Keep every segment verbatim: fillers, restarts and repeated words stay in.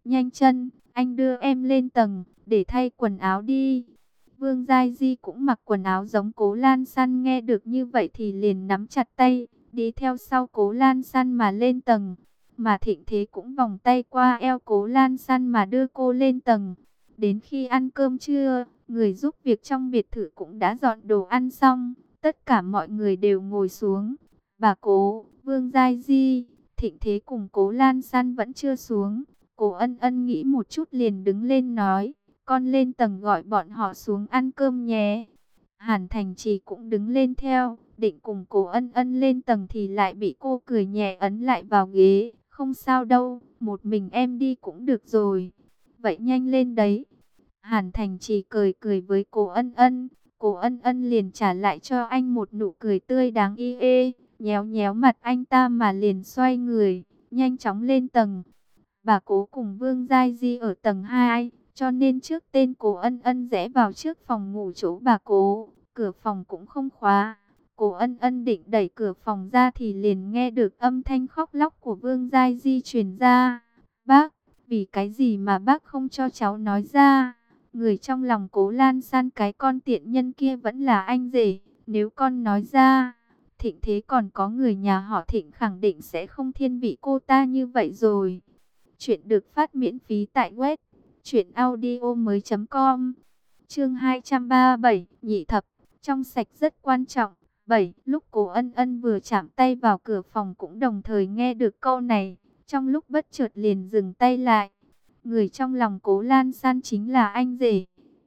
Nhanh chân, anh đưa em lên tầng, để thay quần áo đi. Vương Giai Di cũng mặc quần áo giống Cố Lan San, nghe được như vậy thì liền nắm chặt tay, đi theo sau Cố Lan San mà lên tầng. Mà Thịnh Thế cũng vòng tay qua eo Cố Lan San mà đưa cô lên tầng. Đến khi ăn cơm trưa, người giúp việc trong biệt thự cũng đã dọn đồ ăn xong, tất cả mọi người đều ngồi xuống. Bà Cố, Vương Giai Di, Thịnh Thế cùng Cố Lan San vẫn chưa xuống. Cố Ân Ân nghĩ một chút liền đứng lên nói, con lên tầng gọi bọn họ xuống ăn cơm nhé. Hàn Thành Trì cũng đứng lên theo, định cùng Cố Ân Ân lên tầng thì lại bị cô cười nhẹ ấn lại vào ghế. Không sao đâu, một mình em đi cũng được rồi. Vậy nhanh lên đấy. Hàn Thành Trì cười cười với Cố Ân Ân. Cố Ân Ân liền trả lại cho anh một nụ cười tươi đáng yêu, nhéo nhéo mặt anh ta mà liền xoay người, nhanh chóng lên tầng. Bà Cố cùng Vương Giai Di ở tầng hai, cho nên trước tên Cố Ân Ân rẽ vào trước phòng ngủ chỗ bà Cố, cửa phòng cũng không khóa. Cố Ân Ân định đẩy cửa phòng ra thì liền nghe được âm thanh khóc lóc của Vương Giai Di truyền ra. Bác, vì cái gì mà bác không cho cháu nói ra? Người trong lòng Cố Lan San cái con tiện nhân kia vẫn là anh rể, nếu con nói ra, Thịnh Thế còn có người nhà họ Thịnh khẳng định sẽ không thiên vị cô ta như vậy rồi. Chuyện được phát miễn phí tại web truyện audio mới chấm com. Chương hai trăm ba mươi bảy, nhị thập, trong sạch rất quan trọng. bảy. Lúc Cố Ân Ân vừa chạm tay vào cửa phòng cũng đồng thời nghe được câu này, trong lúc bất chợt liền dừng tay lại. Người trong lòng Cố Lan San chính là anh rể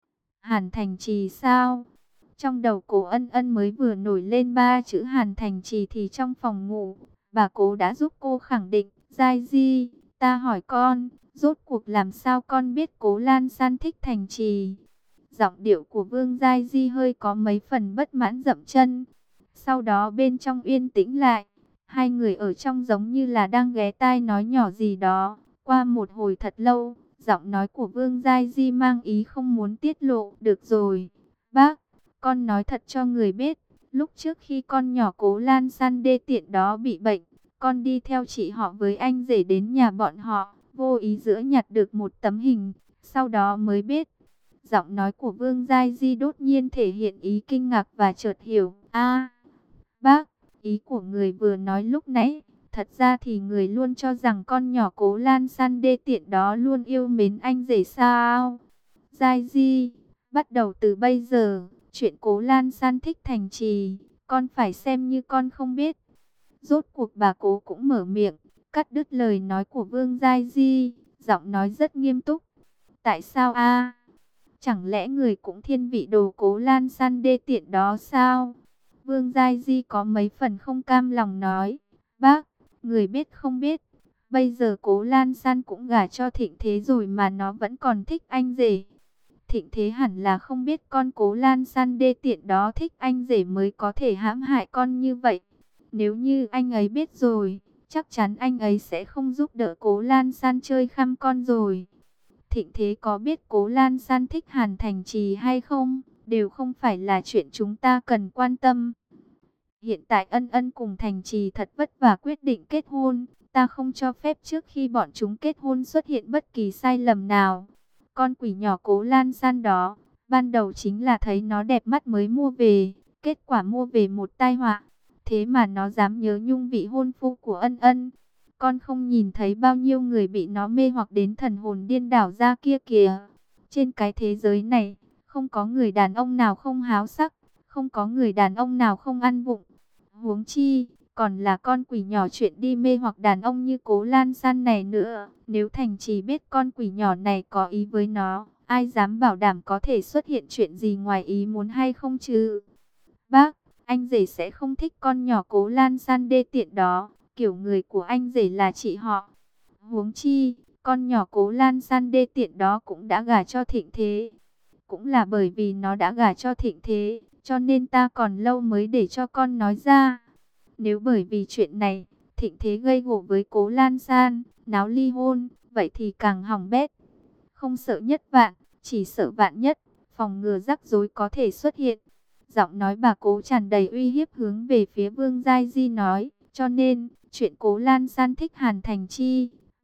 Hàn Thành Trì sao? Trong đầu Cố Ân Ân mới vừa nổi lên ba chữ Hàn Thành Trì thì trong phòng ngủ, bà Cố đã giúp cô khẳng định. Giai Di, ta hỏi con, rốt cuộc làm sao con biết Cố Lan San thích Thành Trì? Giọng điệu của Vương Giai Di hơi có mấy phần bất mãn dậm chân. Sau đó bên trong yên tĩnh lại, hai người ở trong giống như là đang ghé tai nói nhỏ gì đó. Qua một hồi thật lâu, giọng nói của Vương Giai Di mang ý không muốn tiết lộ. Được rồi, bác, con nói thật cho người biết, lúc trước khi con nhỏ Cố Lan San đê tiện đó bị bệnh, con đi theo chị họ với anh rể đến nhà bọn họ, vô ý giữa nhặt được một tấm hình, sau đó mới biết. Giọng nói của Vương Giai Di đột nhiên thể hiện ý kinh ngạc và chợt hiểu. A, bác, ý của người vừa nói lúc nãy, thật ra thì người luôn cho rằng con nhỏ Cố Lan San đê tiện đó luôn yêu mến anh rể sao? Giai Di, bắt đầu từ bây giờ, chuyện Cố Lan San thích Thành Trì, con phải xem như con không biết. Rốt cuộc bà Cố cũng mở miệng, cắt đứt lời nói của Vương Giai Di, giọng nói rất nghiêm túc. Tại sao a? Chẳng lẽ người cũng thiên vị đồ Cố Lan San đê tiện đó sao? Vương Giai Di có mấy phần không cam lòng nói. Bác, người biết không biết, bây giờ Cố Lan San cũng gả cho Thịnh Thế rồi mà nó vẫn còn thích anh rể. Thịnh Thế hẳn là không biết con Cố Lan San đê tiện đó thích anh rể mới có thể hãm hại con như vậy. Nếu như anh ấy biết rồi, chắc chắn anh ấy sẽ không giúp đỡ Cố Lan San chơi khăm con rồi. Thịnh Thế có biết Cố Lan San thích Hàn Thành Trì hay không, đều không phải là chuyện chúng ta cần quan tâm. Hiện tại Ân Ân cùng Thành Trì thật vất vả quyết định kết hôn, ta không cho phép trước khi bọn chúng kết hôn xuất hiện bất kỳ sai lầm nào. Con quỷ nhỏ Cố Lan San đó, ban đầu chính là thấy nó đẹp mắt mới mua về, kết quả mua về một tai họa. Thế mà nó dám nhớ nhung vị hôn phu của Ân Ân. Con không nhìn thấy bao nhiêu người bị nó mê hoặc đến thần hồn điên đảo ra kia kìa. Trên cái thế giới này, không có người đàn ông nào không háo sắc, không có người đàn ông nào không ăn vụng. Huống chi, còn là con quỷ nhỏ chuyện đi mê hoặc đàn ông như Cố Lan San này nữa. Nếu Thành Trì biết con quỷ nhỏ này có ý với nó, ai dám bảo đảm có thể xuất hiện chuyện gì ngoài ý muốn hay không chứ? Bác, anh rể sẽ không thích con nhỏ Cố Lan San đê tiện đó. Kiểu người của anh rể là chị họ. Huống chi, con nhỏ Cố Lan San đê tiện đó cũng đã gả cho Thịnh Thế. Cũng là bởi vì nó đã gả cho Thịnh Thế, cho nên ta còn lâu mới để cho con nói ra. Nếu bởi vì chuyện này, Thịnh Thế gây gổ với Cố Lan San, náo ly hôn, vậy thì càng hỏng bét. Không sợ nhất vạn, chỉ sợ vạn nhất, phòng ngừa rắc rối có thể xuất hiện. Giọng nói bà Cố tràn đầy uy hiếp hướng về phía Vương Giai Di nói, cho nên, chuyện Cố Lan San thích Hàn Thành Chi,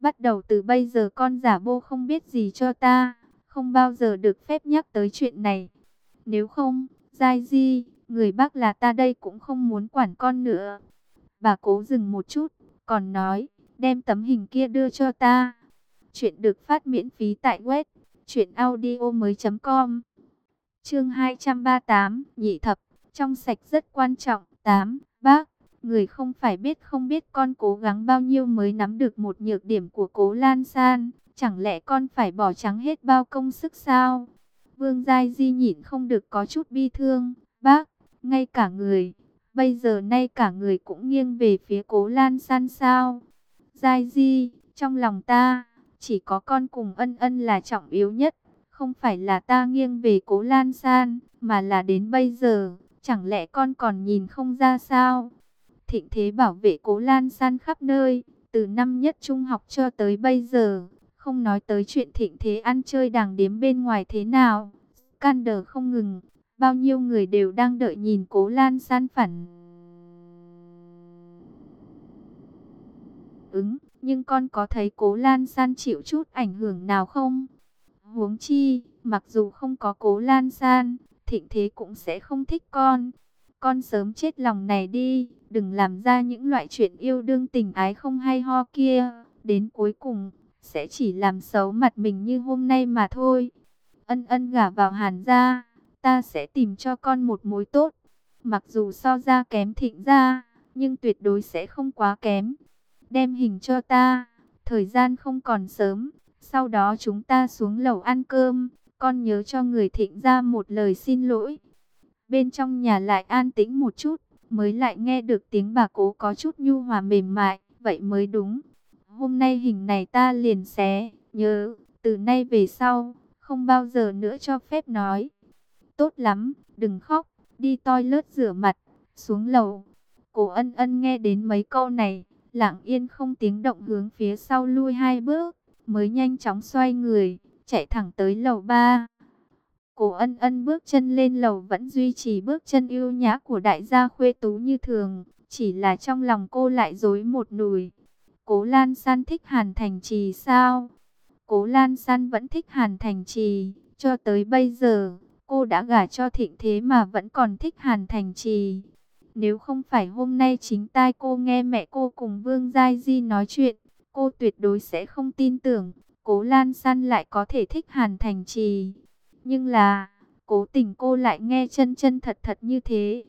Bắt đầu từ bây giờ con giả bộ không biết gì cho ta, không bao giờ được phép nhắc tới chuyện này. Nếu không, Giai Di, người Bắc là ta đây cũng không muốn quản con nữa. Bà Cố dừng một chút, còn nói, đem tấm hình kia đưa cho ta. Chuyện được phát miễn phí tại web truyện audio mới chấm com. Chương hai trăm ba mươi tám, nhị thập, trong sạch rất quan trọng. Tám, bác, người không phải biết không biết con cố gắng bao nhiêu mới nắm được một nhược điểm của Cố Lan San, chẳng lẽ con phải bỏ trắng hết bao công sức sao? Vương Giai Di nhịn không được có chút bi thương, bác, ngay cả người, bây giờ nay cả người cũng nghiêng về phía Cố Lan San sao? Giai Di, trong lòng ta, chỉ có con cùng Ân Ân là trọng yếu nhất. Không phải là ta nghiêng về Cố Lan San, mà là đến bây giờ, chẳng lẽ con còn nhìn không ra sao? Thịnh Thế bảo vệ Cố Lan San khắp nơi, từ năm nhất trung học cho tới bây giờ, không nói tới chuyện Thịnh Thế ăn chơi đàng điếm bên ngoài thế nào. Scandal không ngừng, bao nhiêu người đều đang đợi nhìn Cố Lan San phản ứng, nhưng con có thấy Cố Lan San chịu chút ảnh hưởng nào không? Huống chi, mặc dù không có Cố Lan San, Thịnh Thế cũng sẽ không thích con. Con sớm chết lòng này đi, đừng làm ra những loại chuyện yêu đương tình ái không hay ho kia. Đến cuối cùng, sẽ chỉ làm xấu mặt mình như hôm nay mà thôi. Ân Ân gả vào Hàn gia, ta sẽ tìm cho con một mối tốt. Mặc dù so ra kém Thịnh gia, nhưng tuyệt đối sẽ không quá kém. Đem hình cho ta, thời gian không còn sớm. Sau đó chúng ta xuống lầu ăn cơm, con nhớ cho người Thịnh gia một lời xin lỗi. Bên trong nhà lại an tĩnh một chút, mới lại nghe được tiếng bà Cố có chút nhu hòa mềm mại, vậy mới đúng. Hôm nay hình này ta liền xé, nhớ, từ nay về sau, không bao giờ nữa cho phép nói. Tốt lắm, đừng khóc, đi toilet rửa mặt, xuống lầu. Cố Ân Ân nghe đến mấy câu này, lặng yên không tiếng động hướng phía sau lui hai bước, mới nhanh chóng xoay người, chạy thẳng tới lầu ba. Cố Ân Ân bước chân lên lầu vẫn duy trì bước chân yêu nhã của đại gia khuê tú như thường, chỉ là trong lòng cô lại rối một nùi. Cố Lan San thích Hàn Thành Trì sao? Cố Lan San vẫn thích Hàn Thành Trì, cho tới bây giờ, cô đã gả cho Thịnh Thế mà vẫn còn thích Hàn Thành Trì. Nếu không phải hôm nay chính tai cô nghe mẹ cô cùng Vương Giai Di nói chuyện, cô tuyệt đối sẽ không tin tưởng Cố Lan San lại có thể thích Hàn Thành Trì. Nhưng là, cố tình cô lại nghe chân chân thật thật như thế.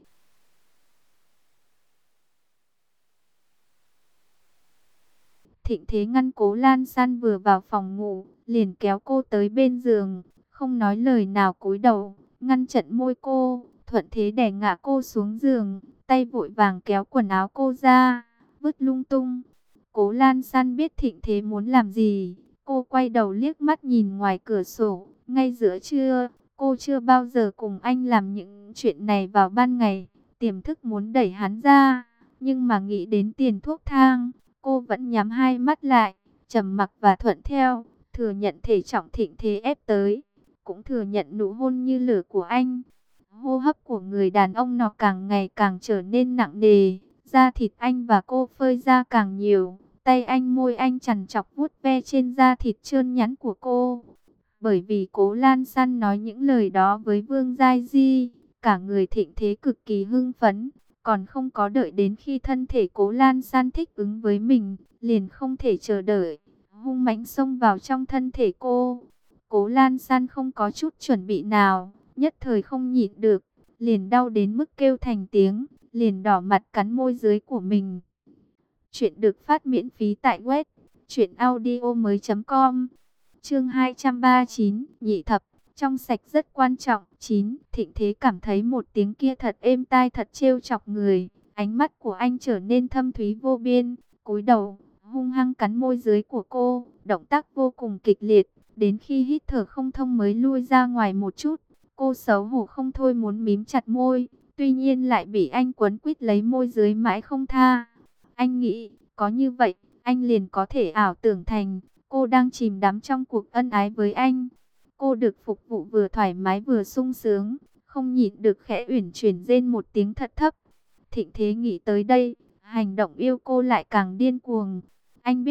Thịnh Thế ngăn Cố Lan San vừa vào phòng ngủ, liền kéo cô tới bên giường, không nói lời nào cúi đầu, ngăn chặn môi cô, thuận thế đè ngã cô xuống giường, tay vội vàng kéo quần áo cô ra, vứt lung tung. Cố Lan San biết Thịnh Thế muốn làm gì, cô quay đầu liếc mắt nhìn ngoài cửa sổ, ngay giữa trưa, cô chưa bao giờ cùng anh làm những chuyện này vào ban ngày, tiềm thức muốn đẩy hắn ra, nhưng mà nghĩ đến tiền thuốc thang, cô vẫn nhắm hai mắt lại, trầm mặc và thuận theo, thừa nhận thể trọng Thịnh Thế ép tới, cũng thừa nhận nụ hôn như lửa của anh. Hô hấp của người đàn ông nó càng ngày càng trở nên nặng nề, da thịt anh và cô phơi ra càng nhiều, tay anh môi anh chằn chọc vuốt ve trên da thịt trơn nhẵn của cô. Bởi vì Cố Lan San nói những lời đó với Vương Giai Di, cả người Thịnh Thế cực kỳ hưng phấn, còn không có đợi đến khi thân thể Cố Lan San thích ứng với mình, liền không thể chờ đợi, hung mãnh xông vào trong thân thể cô. Cố Lan San không có chút chuẩn bị nào, nhất thời không nhịn được, liền đau đến mức kêu thành tiếng, liền đỏ mặt cắn môi dưới của mình. Chuyện được phát miễn phí tại web truyện audio mới chấm com. Chương hai trăm ba mươi chín, nhị thập, trong sạch rất quan trọng. Chín, Thịnh Thế cảm thấy một tiếng kia thật êm tai, thật trêu chọc người. Ánh mắt của anh trở nên thâm thúy vô biên, cúi đầu, hung hăng cắn môi dưới của cô, động tác vô cùng kịch liệt, đến khi hít thở không thông mới lui ra ngoài một chút. Cô xấu hổ không thôi muốn mím chặt môi, tuy nhiên lại bị anh quấn quýt lấy môi dưới mãi không tha. Anh nghĩ, có như vậy, anh liền có thể ảo tưởng thành cô đang chìm đắm trong cuộc ân ái với anh. Cô được phục vụ vừa thoải mái vừa sung sướng, không nhịn được khẽ uyển chuyển rên một tiếng thật thấp. Thịnh Thế nghĩ tới đây, hành động yêu cô lại càng điên cuồng. Anh biết,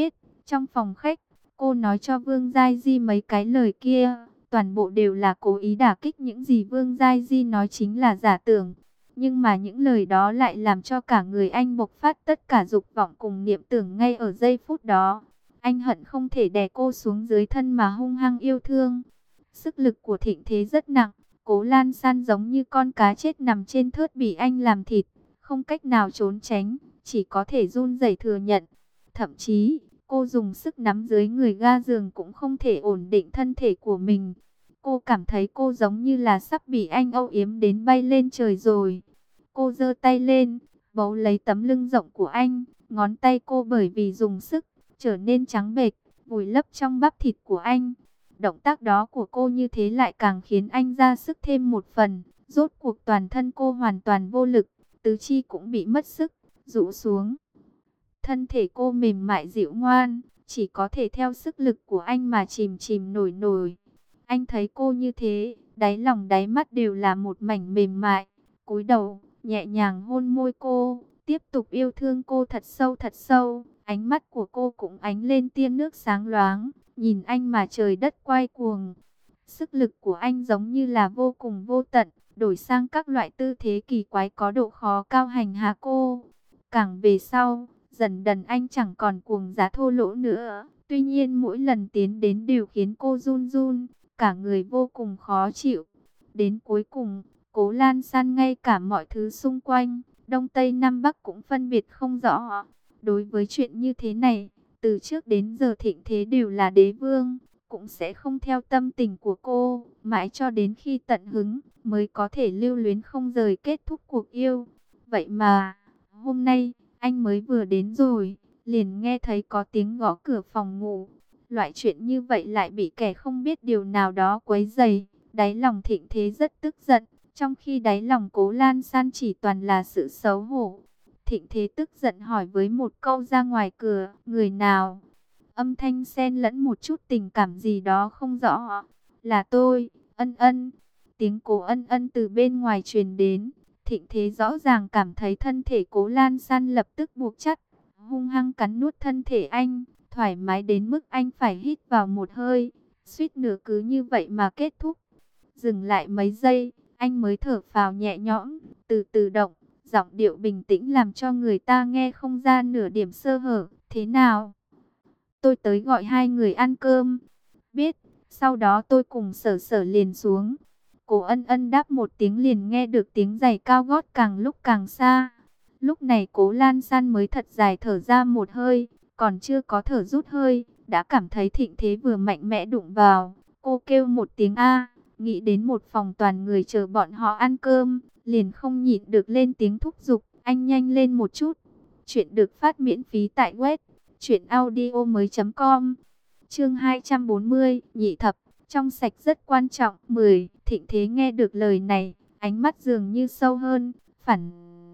Trong phòng khách, cô nói cho Vương Giai Di mấy cái lời kia, toàn bộ đều là cố ý đả kích những gì Vương Giai Di nói chính là giả tưởng. Nhưng mà những lời đó lại làm cho cả người anh bộc phát tất cả dục vọng cùng niệm tưởng ngay ở giây phút đó. Anh hận không thể đè cô xuống dưới thân mà hung hăng yêu thương. Sức lực của Thịnh Thế rất nặng, Cố Lan San giống như con cá chết nằm trên thớt bị anh làm thịt, không cách nào trốn tránh, chỉ có thể run rẩy thừa nhận. Thậm chí, cô dùng sức nắm dưới người ga giường cũng không thể ổn định thân thể của mình. Cô cảm thấy cô giống như là sắp bị anh âu yếm đến bay lên trời rồi. Cô giơ tay lên, bấu lấy tấm lưng rộng của anh, ngón tay cô bởi vì dùng sức, trở nên trắng bệch, vùi lấp trong bắp thịt của anh. Động tác đó của cô như thế lại càng khiến anh ra sức thêm một phần. Rốt cuộc toàn thân cô hoàn toàn vô lực, tứ chi cũng bị mất sức, rũ xuống. Thân thể cô mềm mại dịu ngoan, chỉ có thể theo sức lực của anh mà chìm chìm nổi nổi. Anh thấy cô như thế, đáy lòng đáy mắt đều là một mảnh mềm mại. Cúi đầu, nhẹ nhàng hôn môi cô, tiếp tục yêu thương cô thật sâu thật sâu. Ánh mắt của cô cũng ánh lên tia nước sáng loáng, nhìn anh mà trời đất quay cuồng. Sức lực của anh giống như là vô cùng vô tận, đổi sang các loại tư thế kỳ quái có độ khó cao hành hạ cô. Càng về sau, dần dần anh chẳng còn cuồng giá thô lỗ nữa. Tuy nhiên mỗi lần tiến đến đều khiến cô run run, cả người vô cùng khó chịu. Đến cuối cùng, Cố Lan San ngay cả mọi thứ xung quanh, Đông Tây Nam Bắc cũng phân biệt không rõ. Đối với chuyện như thế này, từ trước đến giờ Thịnh Thế đều là đế vương, cũng sẽ không theo tâm tình của cô, mãi cho đến khi tận hứng mới có thể lưu luyến không rời kết thúc cuộc yêu. Vậy mà, hôm nay, anh mới vừa đến rồi, liền nghe thấy có tiếng gõ cửa phòng ngủ. Loại chuyện như vậy lại bị kẻ không biết điều nào đó quấy rầy. Đáy lòng Thịnh Thế rất tức giận, trong khi đáy lòng Cố Lan San chỉ toàn là sự xấu hổ. Thịnh Thế tức giận hỏi với một câu ra ngoài cửa, người nào? Âm thanh xen lẫn một chút tình cảm gì đó không rõ. Là tôi, Ân Ân. Tiếng Cố Ân Ân từ bên ngoài truyền đến. Thịnh Thế rõ ràng cảm thấy thân thể Cố Lan San lập tức buộc chặt, hung hăng cắn nuốt thân thể anh, thoải mái đến mức anh phải hít vào một hơi, suýt nửa cứ như vậy mà kết thúc. Dừng lại mấy giây, anh mới thở phào nhẹ nhõm, từ từ động, giọng điệu bình tĩnh làm cho người ta nghe không ra nửa điểm sơ hở. Thế nào? Tôi tới gọi hai người ăn cơm. Biết, sau đó tôi cùng Sở Sở liền xuống. Cố Ân Ân đáp một tiếng liền nghe được tiếng giày cao gót càng lúc càng xa. Lúc này Cố Lan San mới thật dài thở ra một hơi, còn chưa có thở rút hơi, đã cảm thấy Thịnh Thế vừa mạnh mẽ đụng vào. Cô kêu một tiếng A, nghĩ đến một phòng toàn người chờ bọn họ ăn cơm, liền không nhịn được lên tiếng thúc giục, anh nhanh lên một chút. Chuyện được phát miễn phí tại web truyện audio mới chấm com. Chương hai trăm bốn mươi, nhị thập, trong sạch rất quan trọng. mười. Thịnh Thế nghe được lời này, ánh mắt dường như sâu hơn, phản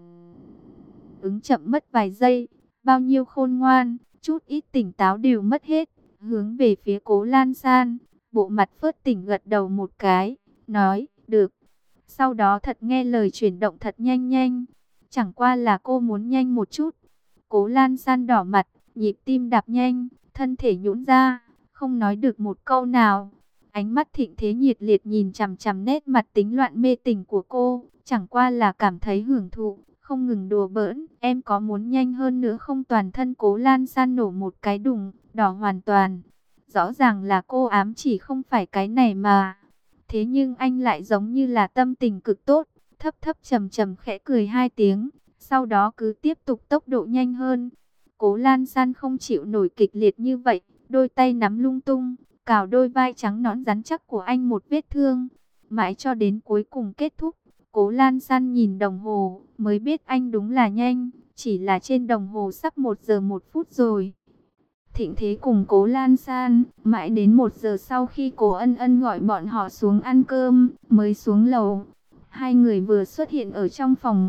ứng chậm mất vài giây, bao nhiêu khôn ngoan, chút ít tỉnh táo đều mất hết, hướng về phía Cố Lan San, bộ mặt phớt tỉnh gật đầu một cái, nói, được. Sau đó thật nghe lời chuyển động thật nhanh nhanh, chẳng qua là cô muốn nhanh một chút. Cố Lan San đỏ mặt, nhịp tim đập nhanh, thân thể nhũn ra, không nói được một câu nào. Ánh mắt Thịnh Thế nhiệt liệt nhìn chằm chằm nét mặt tính loạn mê tình của cô, chẳng qua là cảm thấy hưởng thụ, không ngừng đùa bỡn. Em có muốn nhanh hơn nữa không? Toàn thân Cố Lan San nổ một cái đùng, đỏ hoàn toàn. Rõ ràng là cô ám chỉ không phải cái này mà. Thế nhưng anh lại giống như là tâm tình cực tốt, thấp thấp trầm trầm khẽ cười hai tiếng, sau đó cứ tiếp tục tốc độ nhanh hơn. Cố Lan San không chịu nổi kịch liệt như vậy, đôi tay nắm lung tung, cào đôi vai trắng nõn rắn chắc của anh một vết thương. Mãi cho đến cuối cùng kết thúc, Cố Lan San nhìn đồng hồ, mới biết anh đúng là nhanh, chỉ là trên đồng hồ sắp một giờ một phút rồi. Thịnh Thế cùng Cố Lan San, mãi đến một giờ sau khi Cố Ân Ân gọi bọn họ xuống ăn cơm, mới xuống lầu. Hai người vừa xuất hiện ở trong phòng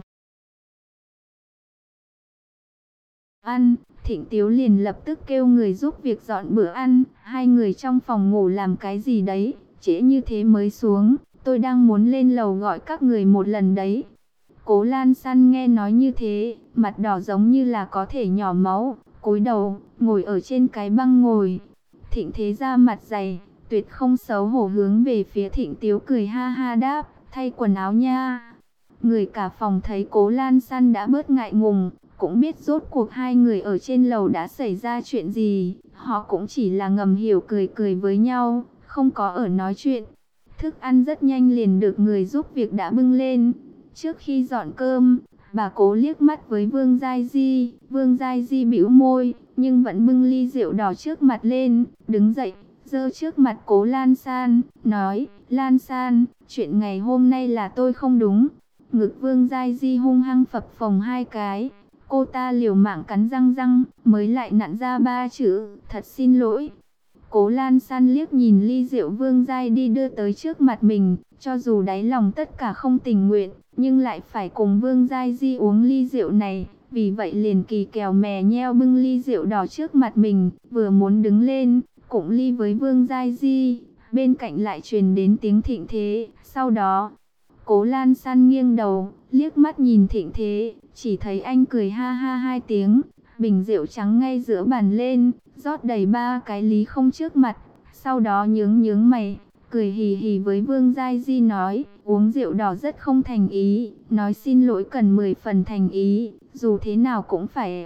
ăn, Thịnh Tiếu liền lập tức kêu người giúp việc dọn bữa ăn. Hai người trong phòng ngủ làm cái gì đấy, trễ như thế mới xuống, tôi đang muốn lên lầu gọi các người một lần đấy. Cố Lan San nghe nói như thế, mặt đỏ giống như là có thể nhỏ máu, cúi đầu, ngồi ở trên cái băng ngồi. Thịnh Thế ra mặt dày, tuyệt không xấu hổ hướng về phía Thịnh Tiếu cười ha ha đáp, thay quần áo nha. Người cả phòng thấy Cố Lan San đã bớt ngại ngùng, cũng biết rốt cuộc hai người ở trên lầu đã xảy ra chuyện gì. Họ cũng chỉ là ngầm hiểu cười cười với nhau, không có ở nói chuyện. Thức ăn rất nhanh liền được người giúp việc đã bưng lên. Trước khi dọn cơm, bà Cố liếc mắt với Vương Giai Di. Vương Giai Di bĩu môi, nhưng vẫn bưng ly rượu đỏ trước mặt lên, đứng dậy, giơ trước mặt Cố Lan San, nói, Lan San, chuyện ngày hôm nay là tôi không đúng. Ngực Vương Giai Di hung hăng phập phồng hai cái. Cô ta liều mạng cắn răng răng, mới lại nặn ra ba chữ, thật xin lỗi. Cố Lan San liếc nhìn ly rượu Vương Giai đi đưa tới trước mặt mình, cho dù đáy lòng tất cả không tình nguyện, nhưng lại phải cùng Vương Giai Di uống ly rượu này. Vì vậy liền kỳ kèo mè nheo bưng ly rượu đỏ trước mặt mình, vừa muốn đứng lên, cũng ly với Vương Giai Di. Bên cạnh lại truyền đến tiếng Thịnh Thế, sau đó Cố Lan San nghiêng đầu, liếc mắt nhìn Thịnh Thế, chỉ thấy anh cười ha ha hai tiếng, bình rượu trắng ngay giữa bàn lên, rót đầy ba cái lý không trước mặt, sau đó nhướng nhướng mày, cười hì hì với Vương Giai Di nói, uống rượu đỏ rất không thành ý, nói xin lỗi cần mười phần thành ý, dù thế nào cũng phải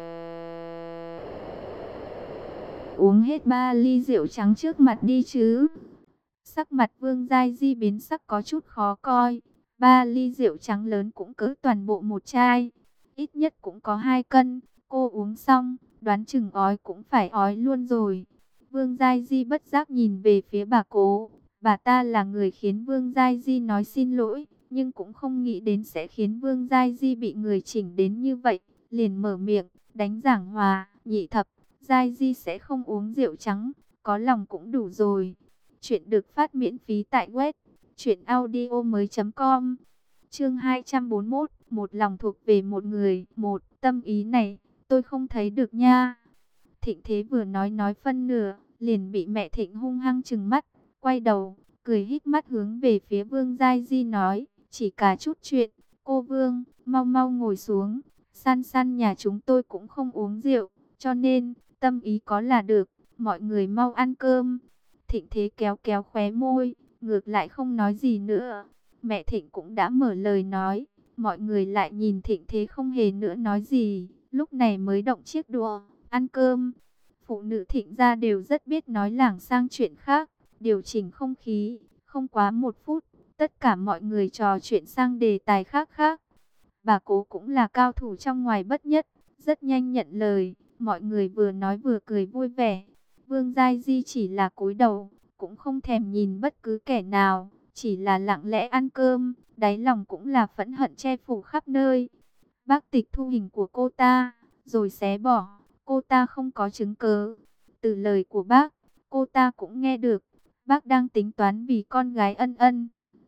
uống hết ba ly rượu trắng trước mặt đi chứ. Sắc mặt Vương Giai Di biến sắc có chút khó coi. Ba ly rượu trắng lớn cũng cỡ toàn bộ một chai. Ít nhất cũng có hai cân. Cô uống xong, đoán chừng ói cũng phải ói luôn rồi. Vương Giai Di bất giác nhìn về phía bà Cố. Bà ta là người khiến Vương Giai Di nói xin lỗi, nhưng cũng không nghĩ đến sẽ khiến Vương Giai Di bị người chỉnh đến như vậy. Liền mở miệng, đánh giảng hòa, nhị thập, Giai Di sẽ không uống rượu trắng, có lòng cũng đủ rồi. Chuyện được phát miễn phí tại web truyện audio mới chấm com. Chương hai trăm bốn mươi mốt, một lòng thuộc về một người. Một, tâm ý này tôi không thấy được nha. Thịnh Thế vừa nói nói phân nửa, liền bị mẹ Thịnh hung hăng trừng mắt, quay đầu, cười híp mắt hướng về phía Vương Giai Di nói, chỉ cả chút chuyện, cô Vương, mau mau ngồi xuống. San San nhà chúng tôi cũng không uống rượu, cho nên tâm ý có là được, mọi người mau ăn cơm. Thịnh Thế kéo kéo khóe môi, ngược lại không nói gì nữa. Mẹ Thịnh cũng đã mở lời nói, mọi người lại nhìn Thịnh Thế không hề nữa nói gì, lúc này mới động chiếc đũa, ăn cơm. Phụ nữ Thịnh gia đều rất biết nói lảng sang chuyện khác, điều chỉnh không khí, không quá một phút, tất cả mọi người trò chuyện sang đề tài khác khác. Bà Cố cũng là cao thủ trong ngoài bất nhất, rất nhanh nhận lời, mọi người vừa nói vừa cười vui vẻ. Vương Giai Di chỉ là cúi đầu, cũng không thèm nhìn bất cứ kẻ nào, chỉ là lặng lẽ ăn cơm, đáy lòng cũng là phẫn hận che phủ khắp nơi. Bác tịch thu hình của cô ta, rồi xé bỏ, cô ta không có chứng cớ. Từ lời của bác, cô ta cũng nghe được, bác đang tính toán vì con gái Ân Ân.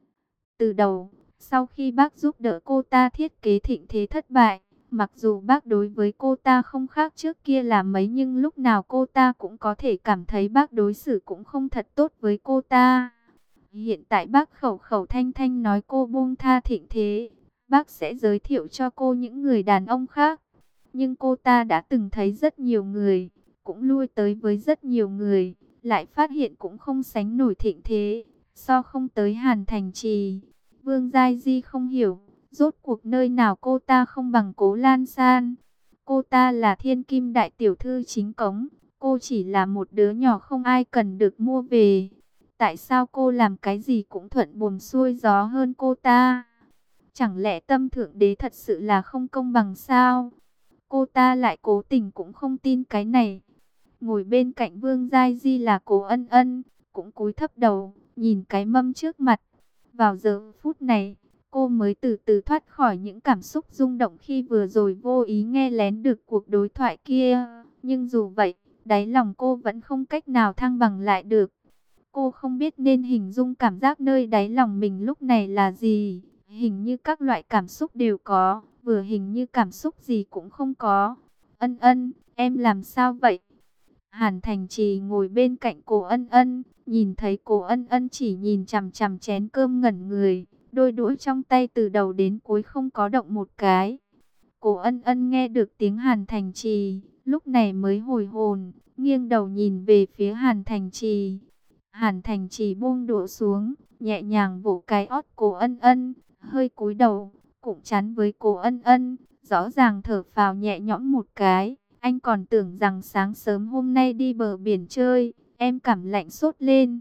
Từ đầu, sau khi bác giúp đỡ cô ta thiết kế Thịnh Thế thất bại, mặc dù bác đối với cô ta không khác trước kia là mấy, nhưng lúc nào cô ta cũng có thể cảm thấy bác đối xử cũng không thật tốt với cô ta. Hiện tại bác khẩu khẩu thanh thanh nói cô buông tha Thịnh Thế, bác sẽ giới thiệu cho cô những người đàn ông khác. Nhưng cô ta đã từng thấy rất nhiều người, cũng lui tới với rất nhiều người, lại phát hiện cũng không sánh nổi Thịnh Thế, so không tới Hàn Thành Trì. Vương Giai Di không hiểu, rốt cuộc nơi nào cô ta không bằng Cố Lan San. Cô ta là thiên kim đại tiểu thư chính cống, cô chỉ là một đứa nhỏ không ai cần được mua về. Tại sao cô làm cái gì cũng thuận buồm xuôi gió hơn cô ta? Chẳng lẽ tâm thượng đế thật sự là không công bằng sao? Cô ta lại cố tình cũng không tin cái này. Ngồi bên cạnh Vương Giai Di là Cố Ân Ân, cũng cúi thấp đầu, nhìn cái mâm trước mặt. Vào giờ phút này, cô mới từ từ thoát khỏi những cảm xúc rung động khi vừa rồi vô ý nghe lén được cuộc đối thoại kia. Nhưng dù vậy, đáy lòng cô vẫn không cách nào thăng bằng lại được. Cô không biết nên hình dung cảm giác nơi đáy lòng mình lúc này là gì. Hình như các loại cảm xúc đều có, vừa hình như cảm xúc gì cũng không có. Ân Ân, em làm sao vậy? Hàn Thành Trì ngồi bên cạnh Cố Ân Ân, nhìn thấy Cố Ân Ân chỉ nhìn chằm chằm chén cơm ngẩn người, đôi đũa trong tay từ đầu đến cuối không có động một cái. Cố Ân Ân nghe được tiếng Hàn Thành Trì, lúc này mới hồi hồn, nghiêng đầu nhìn về phía Hàn Thành Trì. Hàn Thành Trì buông đũa xuống, nhẹ nhàng vỗ cái ót Cố Ân Ân, hơi cúi đầu, cũng chắn với Cố Ân Ân, rõ ràng thở phào nhẹ nhõm một cái. Anh còn tưởng rằng sáng sớm hôm nay đi bờ biển chơi, em cảm lạnh sốt lên.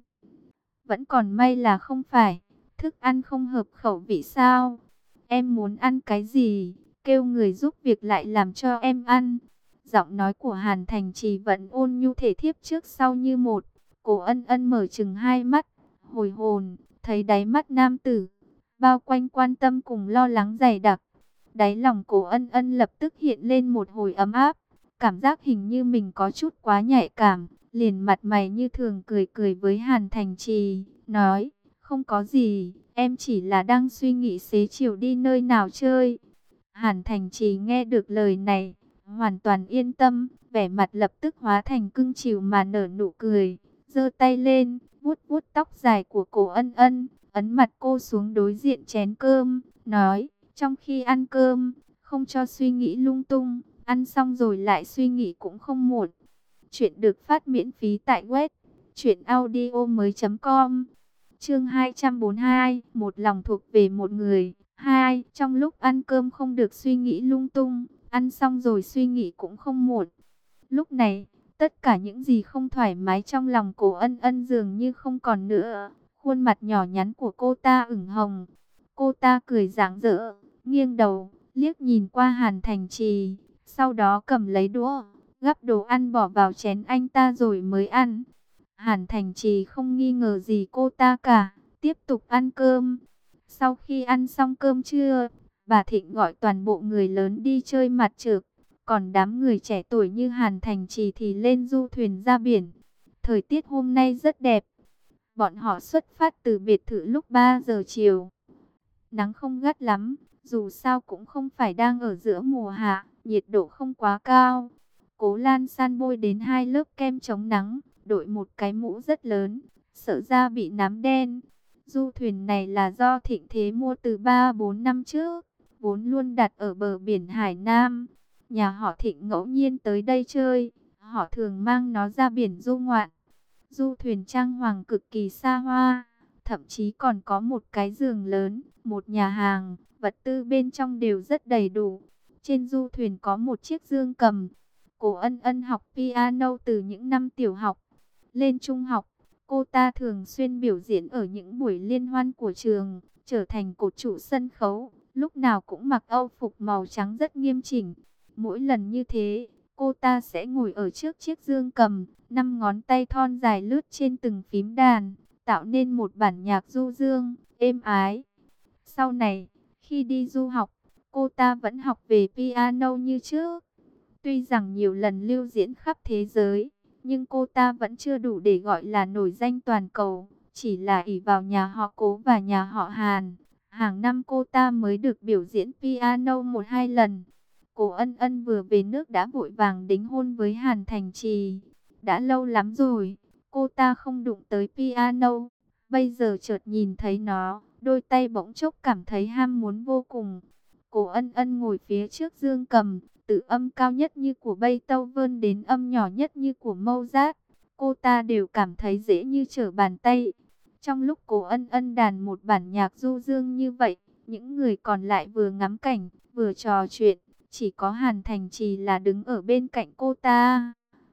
Vẫn còn may là không phải, thức ăn không hợp khẩu vị sao? Em muốn ăn cái gì? Kêu người giúp việc lại làm cho em ăn. Giọng nói của Hàn Thành Trì vẫn ôn nhu thể thiếp trước sau như một. Cố Ân Ân mở trừng hai mắt, hồi hồn, thấy đáy mắt nam tử, bao quanh quan tâm cùng lo lắng dày đặc. Đáy lòng Cố Ân Ân lập tức hiện lên một hồi ấm áp, cảm giác hình như mình có chút quá nhạy cảm, liền mặt mày như thường cười cười với Hàn Thành Trì, nói, không có gì, em chỉ là đang suy nghĩ xế chiều đi nơi nào chơi. Hàn Thành Trì nghe được lời này, hoàn toàn yên tâm, vẻ mặt lập tức hóa thành cưng chiều mà nở nụ cười, giơ tay lên, vuốt vuốt tóc dài của Cố Ân Ân, ấn mặt cô xuống đối diện chén cơm, nói, trong khi ăn cơm, không cho suy nghĩ lung tung, ăn xong rồi lại suy nghĩ cũng không muộn. Chuyện được phát miễn phí tại web truyện audio mới.com. Chương hai trăm bốn mươi hai, một lòng thuộc về một người. Hai, trong lúc ăn cơm không được suy nghĩ lung tung, ăn xong rồi suy nghĩ cũng không muộn. Lúc này, tất cả những gì không thoải mái trong lòng Cố Ân Ân dường như không còn nữa. Khuôn mặt nhỏ nhắn của cô ta ửng hồng. Cô ta cười rạng rỡ, nghiêng đầu, liếc nhìn qua Hàn Thành Trì, sau đó cầm lấy đũa, gắp đồ ăn bỏ vào chén anh ta rồi mới ăn. Hàn Thành Trì không nghi ngờ gì cô ta cả, tiếp tục ăn cơm. Sau khi ăn xong cơm trưa, bà Thịnh gọi toàn bộ người lớn đi chơi mặt trược, còn đám người trẻ tuổi như Hàn Thành Trì thì lên du thuyền ra biển. Thời tiết hôm nay rất đẹp. Bọn họ xuất phát từ biệt thự lúc ba giờ chiều. Nắng không gắt lắm, dù sao cũng không phải đang ở giữa mùa hạ, nhiệt độ không quá cao. Cố Lan San bôi đến hai lớp kem chống nắng, đội một cái mũ rất lớn, sợ da bị nám đen. Du thuyền này là do Thịnh Thế mua từ ba bốn năm trước, vốn luôn đặt ở bờ biển Hải Nam. Nhà họ Thịnh ngẫu nhiên tới đây chơi, họ thường mang nó ra biển du ngoạn. Du thuyền trang hoàng cực kỳ xa hoa, thậm chí còn có một cái giường lớn, một nhà hàng, vật tư bên trong đều rất đầy đủ. Trên du thuyền có một chiếc dương cầm. Cố Ân Ân học piano từ những năm tiểu học. Lên trung học, cô ta thường xuyên biểu diễn ở những buổi liên hoan của trường, trở thành cột trụ sân khấu, lúc nào cũng mặc âu phục màu trắng rất nghiêm chỉnh. Mỗi lần như thế, cô ta sẽ ngồi ở trước chiếc dương cầm, năm ngón tay thon dài lướt trên từng phím đàn, tạo nên một bản nhạc du dương, êm ái. Sau này, khi đi du học, cô ta vẫn học về piano như trước. Tuy rằng nhiều lần lưu diễn khắp thế giới, nhưng cô ta vẫn chưa đủ để gọi là nổi danh toàn cầu, chỉ là ỷ vào nhà họ Cố và nhà họ Hàn. Hàng năm cô ta mới được biểu diễn piano một hai lần. Cố Ân Ân vừa về nước đã vội vàng đính hôn với Hàn Thành Trì. Đã lâu lắm rồi, cô ta không đụng tới piano. Bây giờ chợt nhìn thấy nó, đôi tay bỗng chốc cảm thấy ham muốn vô cùng. Cố Ân Ân ngồi phía trước dương cầm, từ âm cao nhất như của Beethoven đến âm nhỏ nhất như của Mozart, cô ta đều cảm thấy dễ như trở bàn tay. Trong lúc Cố Ân Ân đàn một bản nhạc du dương như vậy, những người còn lại vừa ngắm cảnh, vừa trò chuyện, chỉ có Hàn Thành Trì là đứng ở bên cạnh cô ta.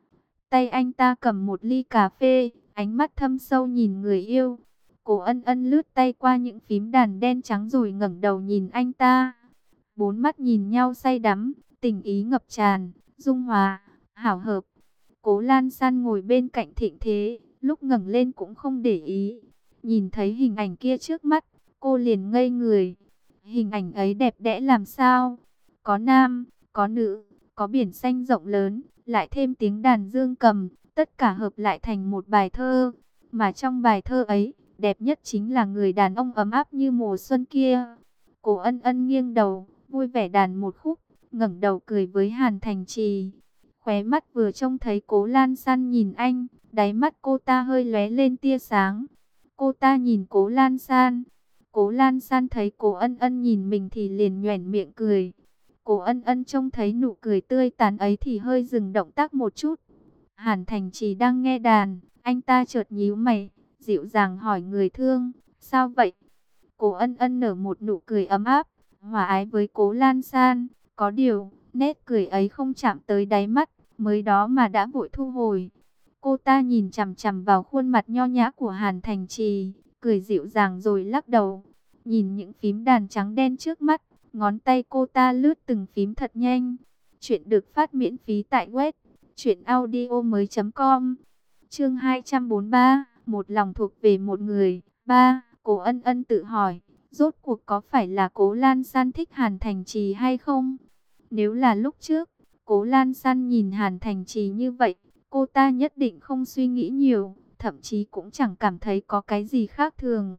Tay anh ta cầm một ly cà phê, ánh mắt thâm sâu nhìn người yêu. Cố Ân Ân lướt tay qua những phím đàn đen trắng rồi ngẩng đầu nhìn anh ta. Bốn mắt nhìn nhau say đắm, tình ý ngập tràn, dung hòa, hảo hợp. Cố Lan San ngồi bên cạnh Thịnh Thế, lúc ngẩng lên cũng không để ý. Nhìn thấy hình ảnh kia trước mắt, cô liền ngây người. Hình ảnh ấy đẹp đẽ làm sao? Có nam, có nữ, có biển xanh rộng lớn, lại thêm tiếng đàn dương cầm, tất cả hợp lại thành một bài thơ. Mà trong bài thơ ấy, đẹp nhất chính là người đàn ông ấm áp như mùa xuân kia. Cố Ân Ân nghiêng đầu, vui vẻ đàn một khúc, ngẩng đầu cười với Hàn Thành Trì. Khóe mắt vừa trông thấy Cố Lan San nhìn anh, đáy mắt cô ta hơi lóe lên tia sáng. Cô ta nhìn Cố Lan San. Cố Lan San thấy Cố Ân Ân nhìn mình thì liền nhoẻn miệng cười. Cố Ân Ân trông thấy nụ cười tươi tắn ấy thì hơi dừng động tác một chút. Hàn Thành Trì đang nghe đàn, anh ta chợt nhíu mày, dịu dàng hỏi người thương, sao vậy? Cố Ân Ân nở một nụ cười ấm áp, hòa ái với Cố Lan San, có điều, nét cười ấy không chạm tới đáy mắt, mới đó mà đã vội thu hồi. Cô ta nhìn chằm chằm vào khuôn mặt nho nhã của Hàn Thành Trì, cười dịu dàng rồi lắc đầu. Nhìn những phím đàn trắng đen trước mắt, ngón tay cô ta lướt từng phím thật nhanh. Chuyện được phát miễn phí tại web truyện audio mới chấm com. Chương hai trăm bốn mươi ba, một lòng thuộc về một người. Ba, Cố Ân Ân tự hỏi, rốt cuộc có phải là Cố Lan San thích Hàn Thành Trì hay không? Nếu là lúc trước, Cố Lan San nhìn Hàn Thành Trì như vậy, cô ta nhất định không suy nghĩ nhiều, thậm chí cũng chẳng cảm thấy có cái gì khác thường.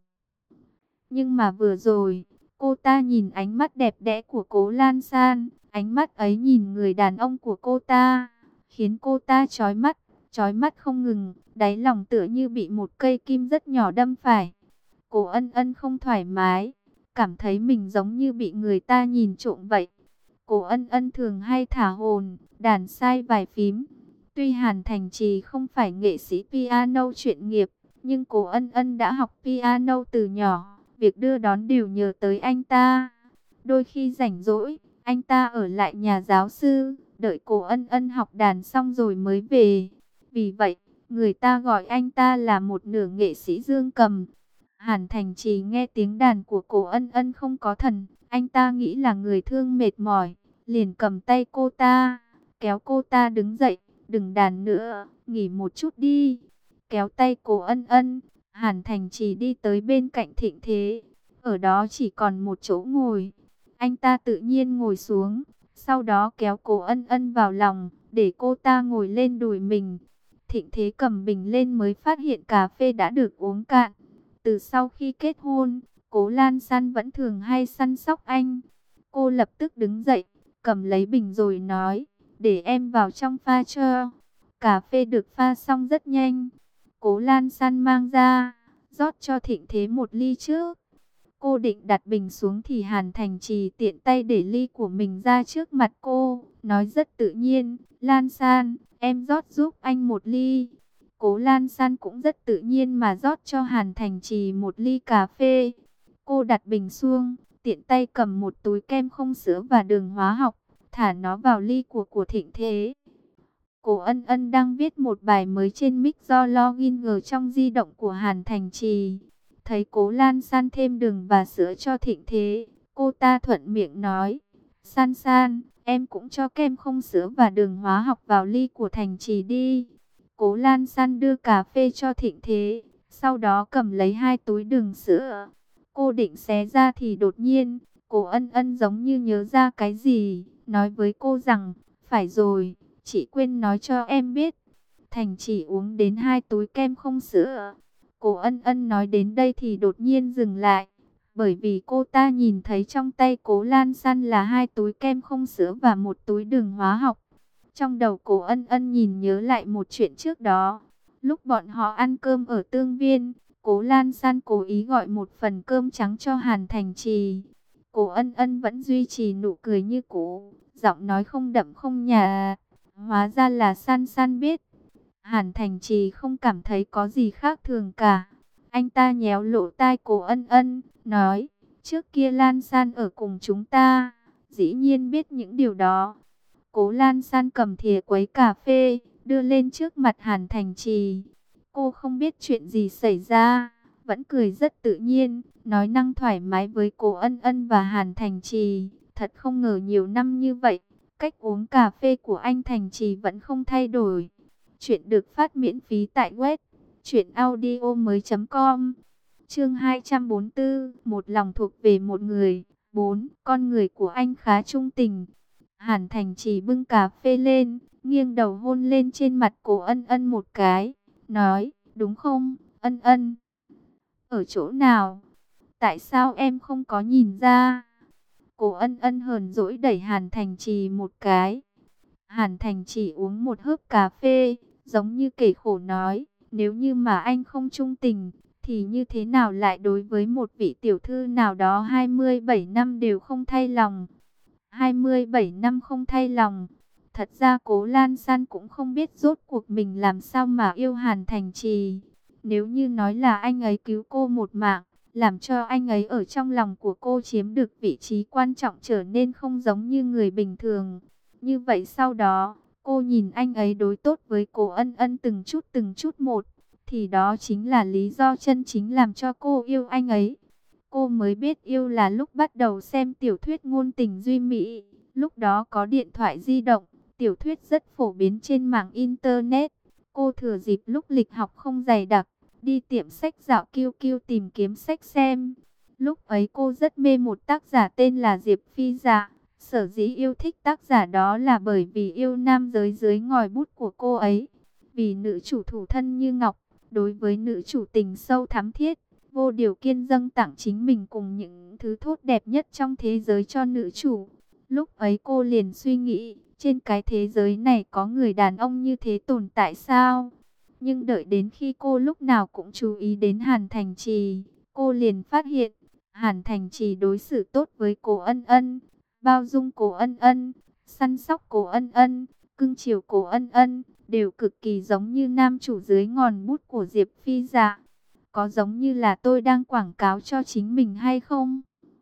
Nhưng mà vừa rồi, cô ta nhìn ánh mắt đẹp đẽ của Cố Lan San, ánh mắt ấy nhìn người đàn ông của cô ta, khiến cô ta chói mắt, chói mắt không ngừng, đáy lòng tựa như bị một cây kim rất nhỏ đâm phải. Cố Ân Ân không thoải mái, cảm thấy mình giống như bị người ta nhìn trộm vậy. Cố Ân Ân thường hay thả hồn, đàn sai vài phím. Tuy Hàn Thành Trì không phải nghệ sĩ piano chuyên nghiệp, nhưng Cố Ân Ân đã học piano từ nhỏ, việc đưa đón đều nhờ tới anh ta. Đôi khi rảnh rỗi, anh ta ở lại nhà giáo sư, đợi Cố Ân Ân học đàn xong rồi mới về. Vì vậy, người ta gọi anh ta là một nửa nghệ sĩ dương cầm. Hàn Thành Trì nghe tiếng đàn của Cố Ân Ân không có thần, anh ta nghĩ là người thương mệt mỏi, liền cầm tay cô ta, kéo cô ta đứng dậy, đừng đàn nữa, nghỉ một chút đi. Kéo tay Cố Ân Ân, Hàn Thành Trì đi tới bên cạnh Thịnh Thế, ở đó chỉ còn một chỗ ngồi. Anh ta tự nhiên ngồi xuống, sau đó kéo Cố Ân Ân vào lòng, để cô ta ngồi lên đùi mình. Thịnh Thế cầm bình lên mới phát hiện cà phê đã được uống cạn. Từ sau khi kết hôn, Cố Lan San vẫn thường hay săn sóc anh. Cô lập tức đứng dậy, cầm lấy bình rồi nói, để em vào trong pha cho. Cà phê được pha xong rất nhanh. Cố Lan San mang ra, rót cho Thịnh Thế một ly trước. Cô định đặt bình xuống thì Hàn Thành Trì tiện tay để ly của mình ra trước mặt cô, nói rất tự nhiên, Lan San, em rót giúp anh một ly. Cố Lan San cũng rất tự nhiên mà rót cho Hàn Thành Trì một ly cà phê. Cô đặt bình xuống, tiện tay cầm một túi kem không sữa và đường hóa học, thả nó vào ly của của Thịnh Thế. Cố Ân Ân đang viết một bài mới trên mic do login trong di động của Hàn Thành Trì. Thấy Cố Lan San thêm đường và sữa cho Thịnh Thế, cô ta thuận miệng nói, San San, em cũng cho kem không sữa và đường hóa học vào ly của Thành Trì đi. Cố Lan San đưa cà phê cho Thịnh Thế, sau đó cầm lấy hai túi đường sữa. Cô định xé ra thì đột nhiên, Cố Ân Ân giống như nhớ ra cái gì, nói với cô rằng, phải rồi, chị quên nói cho em biết. Thành Trì uống đến hai túi kem không sữa. Cố Ân Ân nói đến đây thì đột nhiên dừng lại, bởi vì cô ta nhìn thấy trong tay Cố Lan San là hai túi kem không sữa và một túi đường hóa học. Trong đầu Cố Ân Ân nhìn nhớ lại một chuyện trước đó. Lúc bọn họ ăn cơm ở Tương Viên, Cố Lan San cố ý gọi một phần cơm trắng cho Hàn Thành Trì. Cố Ân Ân vẫn duy trì nụ cười như cũ, giọng nói không đậm không nhả. Hóa ra là San San biết. Hàn Thành Trì không cảm thấy có gì khác thường cả. Anh ta nhéo lỗ tai Cố Ân Ân, nói, trước kia Lan San ở cùng chúng ta, dĩ nhiên biết những điều đó. Cố Lan San cầm thìa quấy cà phê, đưa lên trước mặt Hàn Thành Trì. Cô không biết chuyện gì xảy ra, vẫn cười rất tự nhiên, nói năng thoải mái với Cố Ân Ân và Hàn Thành Trì. Thật không ngờ nhiều năm như vậy, cách uống cà phê của anh Thành Trì vẫn không thay đổi. Chuyện được phát miễn phí tại web truyện audio mới chấm com. Chương hai trăm bốn mươi tư, một lòng thuộc về một người. Bốn, con người của anh khá trung tình. Hàn Thành Trì bưng cà phê lên, nghiêng đầu hôn lên trên mặt Cố Ân Ân một cái, nói, đúng không, Ân Ân? Ở chỗ nào? Tại sao em không có nhìn ra? Cố Ân Ân hờn dỗi đẩy Hàn Thành Trì một cái. Hàn Thành Trì uống một hớp cà phê, giống như kể khổ nói, nếu như mà anh không trung tình, thì như thế nào lại đối với một vị tiểu thư nào đó hai mươi bảy năm đều không thay lòng? hai mươi bảy năm không thay lòng. Thật ra Cố Lan San cũng không biết rốt cuộc mình làm sao mà yêu Hàn Thành Trì. Nếu như nói là anh ấy cứu cô một mạng, làm cho anh ấy ở trong lòng của cô chiếm được vị trí quan trọng, trở nên không giống như người bình thường. Như vậy sau đó, cô nhìn anh ấy đối tốt với Cố Ân Ân từng chút từng chút một, thì đó chính là lý do chân chính làm cho cô yêu anh ấy. Cô mới biết yêu là lúc bắt đầu xem tiểu thuyết ngôn tình duy mỹ. Lúc đó có điện thoại di động, tiểu thuyết rất phổ biến trên mạng Internet. Cô thừa dịp lúc lịch học không dày đặc, đi tiệm sách dạo kiêu kiêu tìm kiếm sách xem. Lúc ấy cô rất mê một tác giả tên là Diệp Phi Dạ. Sở dĩ yêu thích tác giả đó là bởi vì yêu nam giới dưới ngòi bút của cô ấy. Vì nữ chủ thủ thân như ngọc, đối với nữ chủ tình sâu thắm thiết, vô điều kiện dâng tặng chính mình cùng những thứ tốt đẹp nhất trong thế giới cho nữ chủ. Lúc ấy cô liền suy nghĩ, trên cái thế giới này có người đàn ông như thế tồn tại sao? Nhưng đợi đến khi cô lúc nào cũng chú ý đến Hàn Thành Trì, cô liền phát hiện, Hàn Thành Trì đối xử tốt với Cố Ân Ân, bao dung Cố Ân Ân, săn sóc Cố Ân Ân, cưng chiều Cố Ân Ân, đều cực kỳ giống như nam chủ dưới ngòi bút của Diệp Phi Dạ. Có giống như là tôi đang quảng cáo cho chính mình hay không?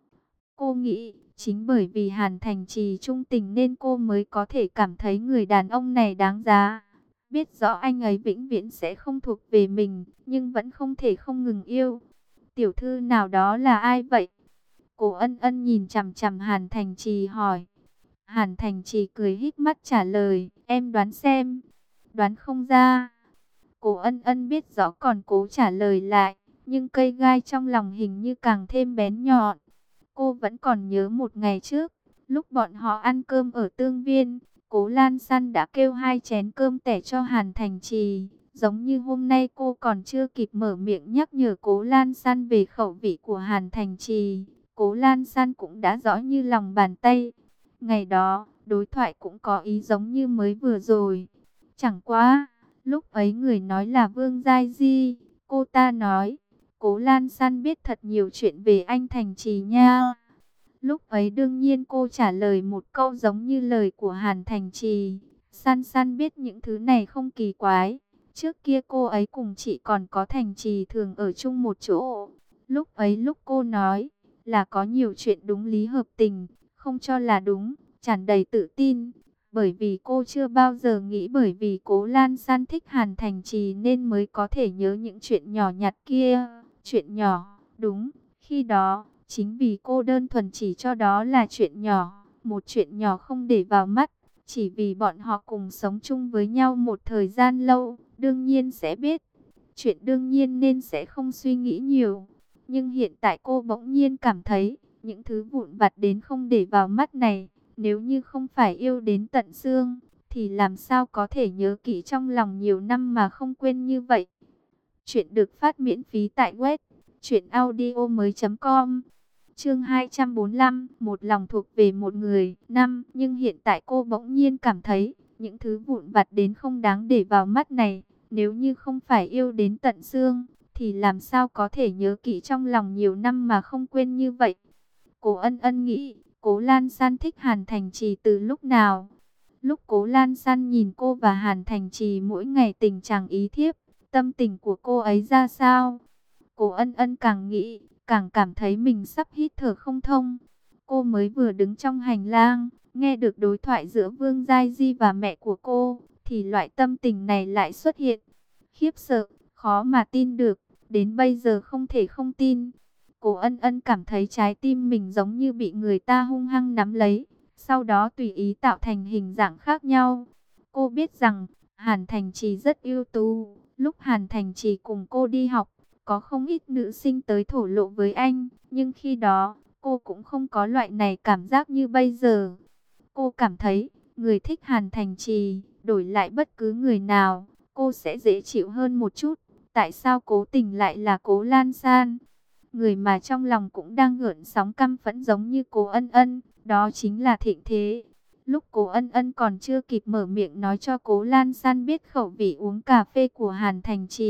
Cô nghĩ, chính bởi vì Hàn Thành Trì trung tình nên cô mới có thể cảm thấy người đàn ông này đáng giá. Biết rõ anh ấy vĩnh viễn sẽ không thuộc về mình, nhưng vẫn không thể không ngừng yêu. Tiểu thư nào đó là ai vậy? Cố Ân Ân nhìn chằm chằm Hàn Thành Trì hỏi. Hàn Thành Trì cười híp mắt trả lời, em đoán xem. Đoán không ra. Cố Ân Ân biết rõ còn cố trả lời lại, nhưng cây gai trong lòng hình như càng thêm bén nhọn. Cô vẫn còn nhớ một ngày trước, lúc bọn họ ăn cơm ở Tương Viên, Cố Lan San đã kêu hai chén cơm tẻ cho Hàn Thành Trì. Giống như hôm nay cô còn chưa kịp mở miệng nhắc nhở Cố Lan San về khẩu vị của Hàn Thành Trì, Cố Lan San cũng đã rõ như lòng bàn tay. Ngày đó, đối thoại cũng có ý giống như mới vừa rồi. Chẳng quá, lúc ấy người nói là Vương Giai Di, cô ta nói, Cố Lan San biết thật nhiều chuyện về anh Thành Trì nha. Lúc ấy đương nhiên cô trả lời một câu giống như lời của Hàn Thành Trì. San San biết những thứ này không kỳ quái. Trước kia cô ấy cùng chị còn có Thành Trì thường ở chung một chỗ. Lúc ấy lúc cô nói là có nhiều chuyện đúng lý hợp tình, không cho là đúng, tràn đầy tự tin. Bởi vì cô chưa bao giờ nghĩ bởi vì Cố Lan San thích Hàn Thành Trì nên mới có thể nhớ những chuyện nhỏ nhặt kia. Chuyện nhỏ, đúng, khi đó, chính vì cô đơn thuần chỉ cho đó là chuyện nhỏ, một chuyện nhỏ không để vào mắt. Chỉ vì bọn họ cùng sống chung với nhau một thời gian lâu, đương nhiên sẽ biết. Chuyện đương nhiên nên sẽ không suy nghĩ nhiều. Nhưng hiện tại cô bỗng nhiên cảm thấy, những thứ vụn vặt đến không để vào mắt này, nếu như không phải yêu đến tận xương, thì làm sao có thể nhớ kỹ trong lòng nhiều năm mà không quên như vậy. Chuyện được phát miễn phí tại web truyện audio mới chấm com. Chương hai trăm bốn mươi lăm, một lòng thuộc về một người. Năm, nhưng hiện tại cô bỗng nhiên cảm thấy, những thứ vụn vặt đến không đáng để vào mắt này, nếu như không phải yêu đến tận xương, thì làm sao có thể nhớ kỹ trong lòng nhiều năm mà không quên như vậy. Cố Ân Ân nghĩ, Cố Lan San thích Hàn Thành Trì từ lúc nào? Lúc Cố Lan San nhìn cô và Hàn Thành Trì mỗi ngày tình chàng ý thiếp, tâm tình của cô ấy ra sao? Cố Ân Ân càng nghĩ, càng cảm thấy mình sắp hít thở không thông. Cô mới vừa đứng trong hành lang, nghe được đối thoại giữa Vương Giai Di và mẹ của cô, thì loại tâm tình này lại xuất hiện. Khiếp sợ, khó mà tin được, đến bây giờ không thể không tin. Cố Ân Ân cảm thấy trái tim mình giống như bị người ta hung hăng nắm lấy, sau đó tùy ý tạo thành hình dạng khác nhau. Cô biết rằng, Hàn Thành Trì rất ưu tú. Lúc Hàn Thành Trì cùng cô đi học, có không ít nữ sinh tới thổ lộ với anh, nhưng khi đó, cô cũng không có loại này cảm giác như bây giờ. Cô cảm thấy, người thích Hàn Thành Trì, đổi lại bất cứ người nào, cô sẽ dễ chịu hơn một chút. Tại sao cố tình lại là Cố Lan San? Người mà trong lòng cũng đang gợn sóng căm phẫn giống như Cố Ân Ân, đó chính là Thịnh Thế. Lúc Cố Ân Ân còn chưa kịp mở miệng nói cho Cố Lan San biết khẩu vị uống cà phê của Hàn Thành Trì,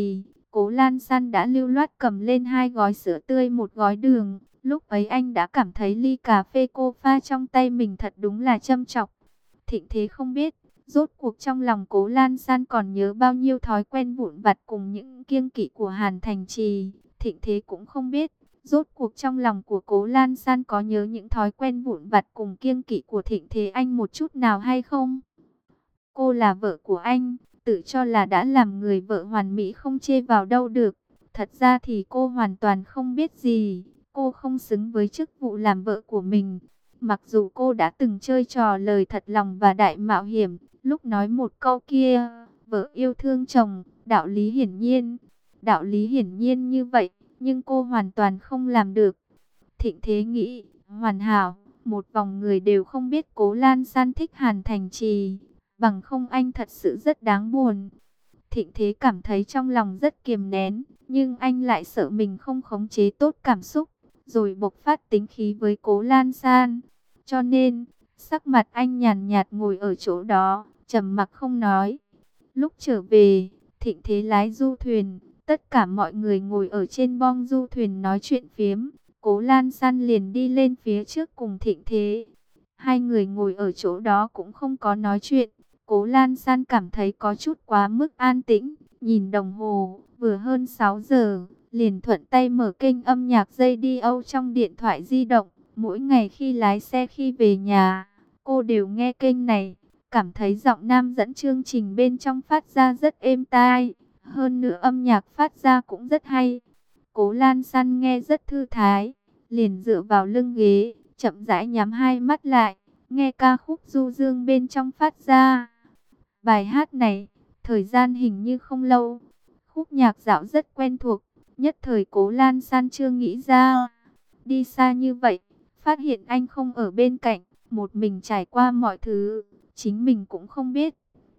Cố Lan San đã lưu loát cầm lên hai gói sữa tươi một gói đường. Lúc ấy anh đã cảm thấy ly cà phê cô pha trong tay mình thật đúng là châm chọc. Thịnh Thế không biết, rốt cuộc trong lòng Cố Lan San còn nhớ bao nhiêu thói quen vụn vặt cùng những kiêng kỵ của Hàn Thành Trì. Thịnh Thế cũng không biết, rốt cuộc trong lòng của Cố Lan San có nhớ những thói quen vụn vặt cùng kiêng kỵ của Thịnh Thế anh một chút nào hay không. Cô là vợ của anh, tự cho là đã làm người vợ hoàn mỹ không chê vào đâu được. Thật ra thì cô hoàn toàn không biết gì, cô không xứng với chức vụ làm vợ của mình. Mặc dù cô đã từng chơi trò lời thật lòng và đại mạo hiểm, lúc nói một câu kia, vợ yêu thương chồng, đạo lý hiển nhiên. Đạo lý hiển nhiên như vậy, nhưng cô hoàn toàn không làm được. Thịnh Thế nghĩ, hoàn hảo, một vòng người đều không biết Cố Lan San thích Hàn Thành Trì, bằng không anh thật sự rất đáng buồn. Thịnh Thế cảm thấy trong lòng rất kiềm nén, nhưng anh lại sợ mình không khống chế tốt cảm xúc, rồi bộc phát tính khí với Cố Lan San. Cho nên, sắc mặt anh nhàn nhạt ngồi ở chỗ đó, trầm mặc không nói. Lúc trở về, Thịnh Thế lái du thuyền, tất cả mọi người ngồi ở trên bong du thuyền nói chuyện phiếm. Cố Lan San liền đi lên phía trước cùng Thịnh Thế. Hai người ngồi ở chỗ đó cũng không có nói chuyện. Cố Lan San cảm thấy có chút quá mức an tĩnh. Nhìn đồng hồ, vừa hơn sáu giờ, liền thuận tay mở kênh âm nhạc radio trong điện thoại di động. Mỗi ngày khi lái xe khi về nhà, cô đều nghe kênh này. Cảm thấy giọng nam dẫn chương trình bên trong phát ra rất êm tai. Hơn nữa âm nhạc phát ra cũng rất hay. Cố Lan San nghe rất thư thái, liền dựa vào lưng ghế, chậm rãi nhắm hai mắt lại, nghe ca khúc du dương bên trong phát ra. Bài hát này, thời gian hình như không lâu, khúc nhạc dạo rất quen thuộc, nhất thời Cố Lan San chưa nghĩ ra. Đi xa như vậy, phát hiện anh không ở bên cạnh, một mình trải qua mọi thứ, chính mình cũng không biết.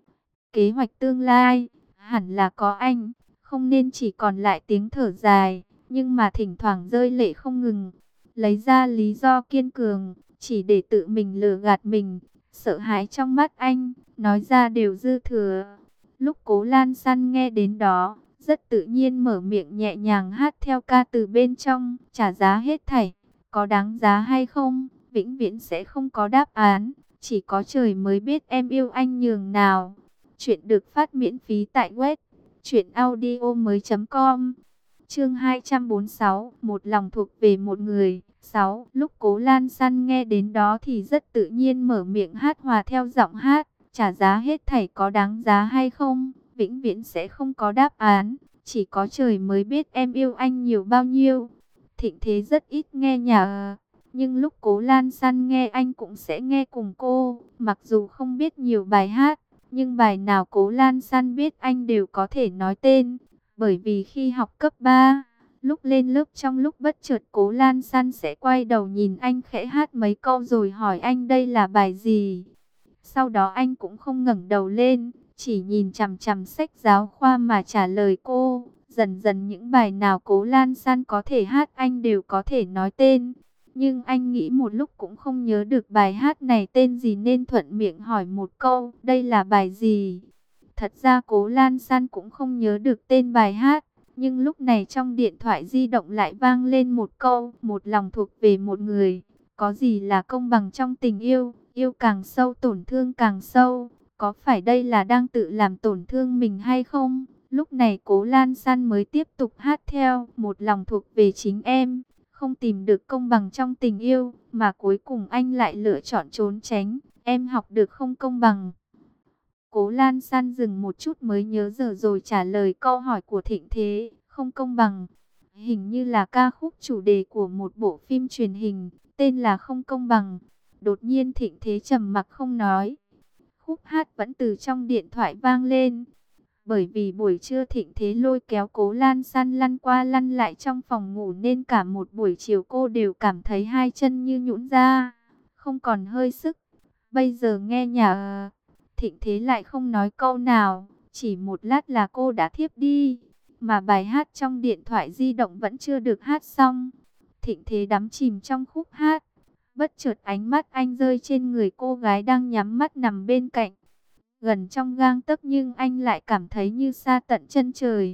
Kế hoạch tương lai, hẳn là có anh, không nên chỉ còn lại tiếng thở dài, nhưng mà thỉnh thoảng rơi lệ không ngừng. Lấy ra lý do kiên cường, chỉ để tự mình lừa gạt mình, sợ hãi trong mắt anh, nói ra đều dư thừa. Lúc Cố Lan San nghe đến đó, rất tự nhiên mở miệng nhẹ nhàng hát theo ca từ bên trong, trả giá hết thảy, có đáng giá hay không, vĩnh viễn sẽ không có đáp án, chỉ có trời mới biết em yêu anh nhường nào. Chuyện được phát miễn phí tại web truyện audio mới chấm com. Chương hai trăm bốn mươi sáu, một lòng thuộc về một người. sáu. Lúc Cố Lan San nghe đến đó thì rất tự nhiên mở miệng hát hòa theo giọng hát, trả giá hết thảy có đáng giá hay không, vĩnh viễn sẽ không có đáp án, chỉ có trời mới biết em yêu anh nhiều bao nhiêu. Thịnh Thế rất ít nghe nhạc, nhưng lúc Cố Lan San nghe anh cũng sẽ nghe cùng cô, mặc dù không biết nhiều bài hát, nhưng bài nào Cố Lan San biết anh đều có thể nói tên. Bởi vì khi học cấp ba, lúc lên lớp trong lúc bất chợt Cố Lan San sẽ quay đầu nhìn anh khẽ hát mấy câu rồi hỏi anh đây là bài gì. Sau đó anh cũng không ngẩng đầu lên, chỉ nhìn chằm chằm sách giáo khoa mà trả lời cô. Dần dần những bài nào Cố Lan San có thể hát anh đều có thể nói tên. Nhưng anh nghĩ một lúc cũng không nhớ được bài hát này tên gì nên thuận miệng hỏi một câu, đây là bài gì? Thật ra Cố Lan San cũng không nhớ được tên bài hát, nhưng lúc này trong điện thoại di động lại vang lên một câu, một lòng thuộc về một người. Có gì là công bằng trong tình yêu, yêu càng sâu tổn thương càng sâu, có phải đây là đang tự làm tổn thương mình hay không? Lúc này Cố Lan San mới tiếp tục hát theo, một lòng thuộc về chính em. Không tìm được công bằng trong tình yêu, mà cuối cùng anh lại lựa chọn trốn tránh. Em học được không công bằng. Cố Lan San dừng một chút mới nhớ giờ rồi trả lời câu hỏi của Thịnh Thế. Không công bằng. Hình như là ca khúc chủ đề của một bộ phim truyền hình, tên là Không công bằng. Đột nhiên Thịnh Thế trầm mặc không nói. Khúc hát vẫn từ trong điện thoại vang lên. Bởi vì buổi trưa Thịnh Thế lôi kéo Cố Lan San lăn qua lăn lại trong phòng ngủ nên cả một buổi chiều cô đều cảm thấy hai chân như nhũn ra, không còn hơi sức. Bây giờ nghe nhạc, Thịnh Thế lại không nói câu nào, chỉ một lát là cô đã thiếp đi, mà bài hát trong điện thoại di động vẫn chưa được hát xong. Thịnh Thế đắm chìm trong khúc hát, bất chợt ánh mắt anh rơi trên người cô gái đang nhắm mắt nằm bên cạnh. Gần trong gang tấc nhưng anh lại cảm thấy như xa tận chân trời.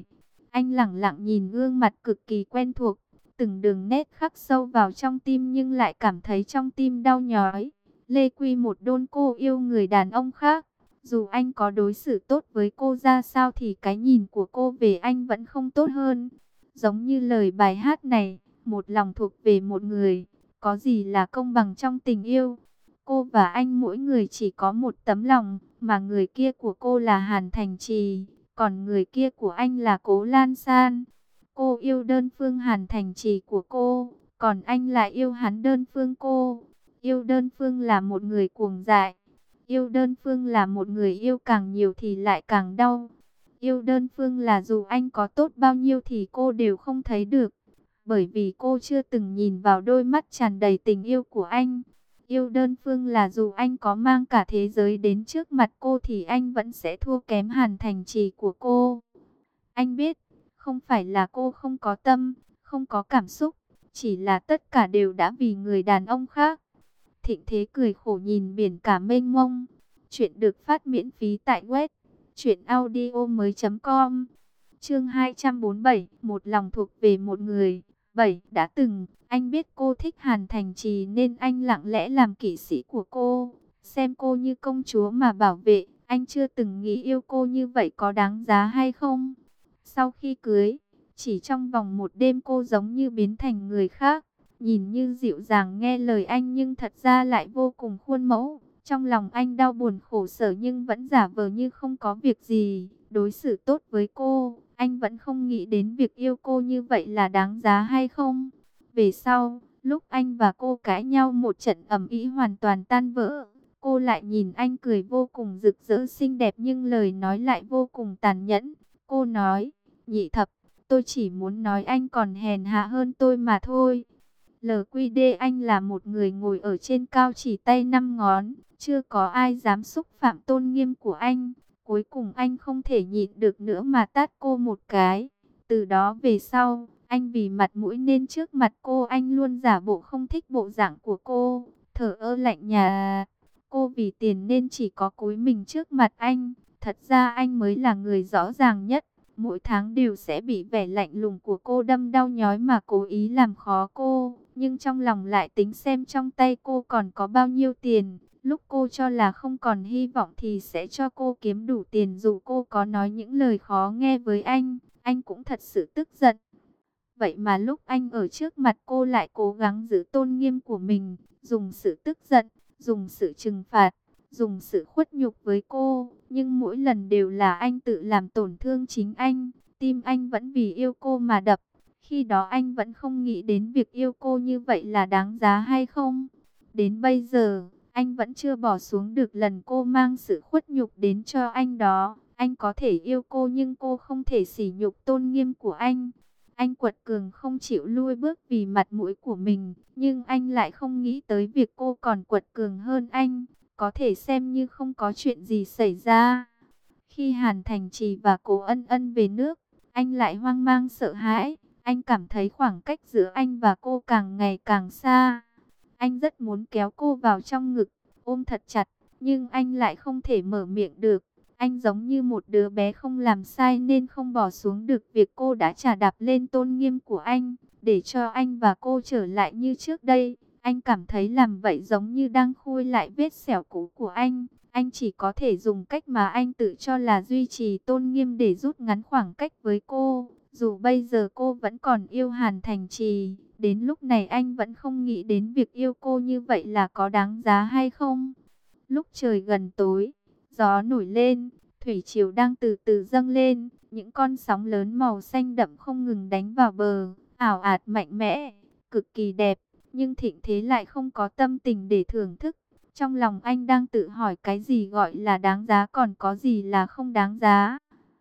Anh lẳng lặng nhìn gương mặt cực kỳ quen thuộc, từng đường nét khắc sâu vào trong tim nhưng lại cảm thấy trong tim đau nhói. Lê Quy một đôn cô yêu người đàn ông khác. Dù anh có đối xử tốt với cô ra sao thì cái nhìn của cô về anh vẫn không tốt hơn. Giống như lời bài hát này, một lòng thuộc về một người, có gì là công bằng trong tình yêu. Cô và anh mỗi người chỉ có một tấm lòng, mà người kia của cô là Hàn Thành Trì, còn người kia của anh là Cố Lan San. Cô yêu đơn phương Hàn Thành Trì của cô, còn anh lại yêu hắn đơn phương cô. Yêu đơn phương là một người cuồng dại. Yêu đơn phương là một người yêu càng nhiều thì lại càng đau. Yêu đơn phương là dù anh có tốt bao nhiêu thì cô đều không thấy được. Bởi vì cô chưa từng nhìn vào đôi mắt tràn đầy tình yêu của anh. Yêu đơn phương là dù anh có mang cả thế giới đến trước mặt cô thì anh vẫn sẽ thua kém Hàn Thành Trì của cô. Anh biết, không phải là cô không có tâm, không có cảm xúc, chỉ là tất cả đều đã vì người đàn ông khác. Thịnh Thế cười khổ nhìn biển cả mênh mông. Chuyện được phát miễn phí tại web truyện audio mới chấm com. Chương hai trăm bốn mươi bảy, một lòng thuộc về một người. bảy. Đã từng, anh biết cô thích Hàn Thành Trì nên anh lặng lẽ làm kỵ sĩ của cô, xem cô như công chúa mà bảo vệ. Anh chưa từng nghĩ yêu cô như vậy có đáng giá hay không. Sau khi cưới, chỉ trong vòng một đêm cô giống như biến thành người khác. Nhìn như dịu dàng nghe lời anh nhưng thật ra lại vô cùng khuôn mẫu. Trong lòng anh đau buồn khổ sở nhưng vẫn giả vờ như không có việc gì, đối xử tốt với cô. Anh vẫn không nghĩ đến việc yêu cô như vậy là đáng giá hay không. Về sau, lúc anh và cô cãi nhau một trận ầm ĩ hoàn toàn tan vỡ, cô lại nhìn anh cười vô cùng rực rỡ xinh đẹp nhưng lời nói lại vô cùng tàn nhẫn. Cô nói, Nhị Thập, tôi chỉ muốn nói anh còn hèn hạ hơn tôi mà thôi. lờ quy đê anh là một người ngồi ở trên cao chỉ tay năm ngón, chưa có ai dám xúc phạm tôn nghiêm của anh. Cuối cùng anh không thể nhịn được nữa mà tát cô một cái. Từ đó về sau, anh vì mặt mũi nên trước mặt cô anh luôn giả bộ không thích bộ dạng của cô, thờ ơ lạnh nhạt. Cô vì tiền nên chỉ có cúi mình trước mặt anh. Thật ra anh mới là người rõ ràng nhất. Mỗi tháng đều sẽ bị vẻ lạnh lùng của cô đâm đau nhói mà cố ý làm khó cô. Nhưng trong lòng lại tính xem trong tay cô còn có bao nhiêu tiền. Lúc cô cho là không còn hy vọng thì sẽ cho cô kiếm đủ tiền dù cô có nói những lời khó nghe với anh. Anh cũng thật sự tức giận. Vậy mà lúc anh ở trước mặt cô lại cố gắng giữ tôn nghiêm của mình. Dùng sự tức giận, dùng sự trừng phạt, dùng sự khuất nhục với cô. Nhưng mỗi lần đều là anh tự làm tổn thương chính anh. Tim anh vẫn vì yêu cô mà đập. Khi đó anh vẫn không nghĩ đến việc yêu cô như vậy là đáng giá hay không. Đến bây giờ, anh vẫn chưa bỏ xuống được lần cô mang sự khuất nhục đến cho anh đó. Anh có thể yêu cô nhưng cô không thể sỉ nhục tôn nghiêm của anh. Anh quật cường không chịu lui bước vì mặt mũi của mình. Nhưng anh lại không nghĩ tới việc cô còn quật cường hơn anh. Có thể xem như không có chuyện gì xảy ra. Khi Hàn Thành Trì và Cố Ân Ân về nước, anh lại hoang mang sợ hãi. Anh cảm thấy khoảng cách giữa anh và cô càng ngày càng xa. Anh rất muốn kéo cô vào trong ngực, ôm thật chặt, nhưng anh lại không thể mở miệng được. Anh giống như một đứa bé không làm sai nên không bỏ xuống được việc cô đã chà đạp lên tôn nghiêm của anh, để cho anh và cô trở lại như trước đây. Anh cảm thấy làm vậy giống như đang khui lại vết sẹo cũ của anh. Anh chỉ có thể dùng cách mà anh tự cho là duy trì tôn nghiêm để rút ngắn khoảng cách với cô. Dù bây giờ cô vẫn còn yêu Hàn Thành Trì, đến lúc này anh vẫn không nghĩ đến việc yêu cô như vậy là có đáng giá hay không. Lúc trời gần tối, gió nổi lên, thủy triều đang từ từ dâng lên, những con sóng lớn màu xanh đậm không ngừng đánh vào bờ, ảo ạt mạnh mẽ, cực kỳ đẹp, nhưng Thịnh Thế lại không có tâm tình để thưởng thức. Trong lòng anh đang tự hỏi cái gì gọi là đáng giá còn có gì là không đáng giá.